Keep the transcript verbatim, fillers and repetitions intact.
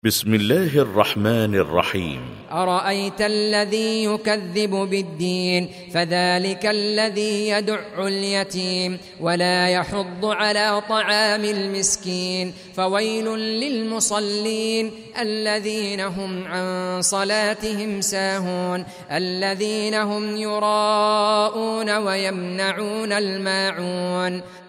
بسم الله الرحمن الرحيم. أرأيت الذي يكذب بالدين فذلك الذي يدع اليتيم ولا يحض على طعام المسكين فويل للمصلين الذين هم عن صلاتهم ساهون الذين هم يراءون ويمنعون الماعون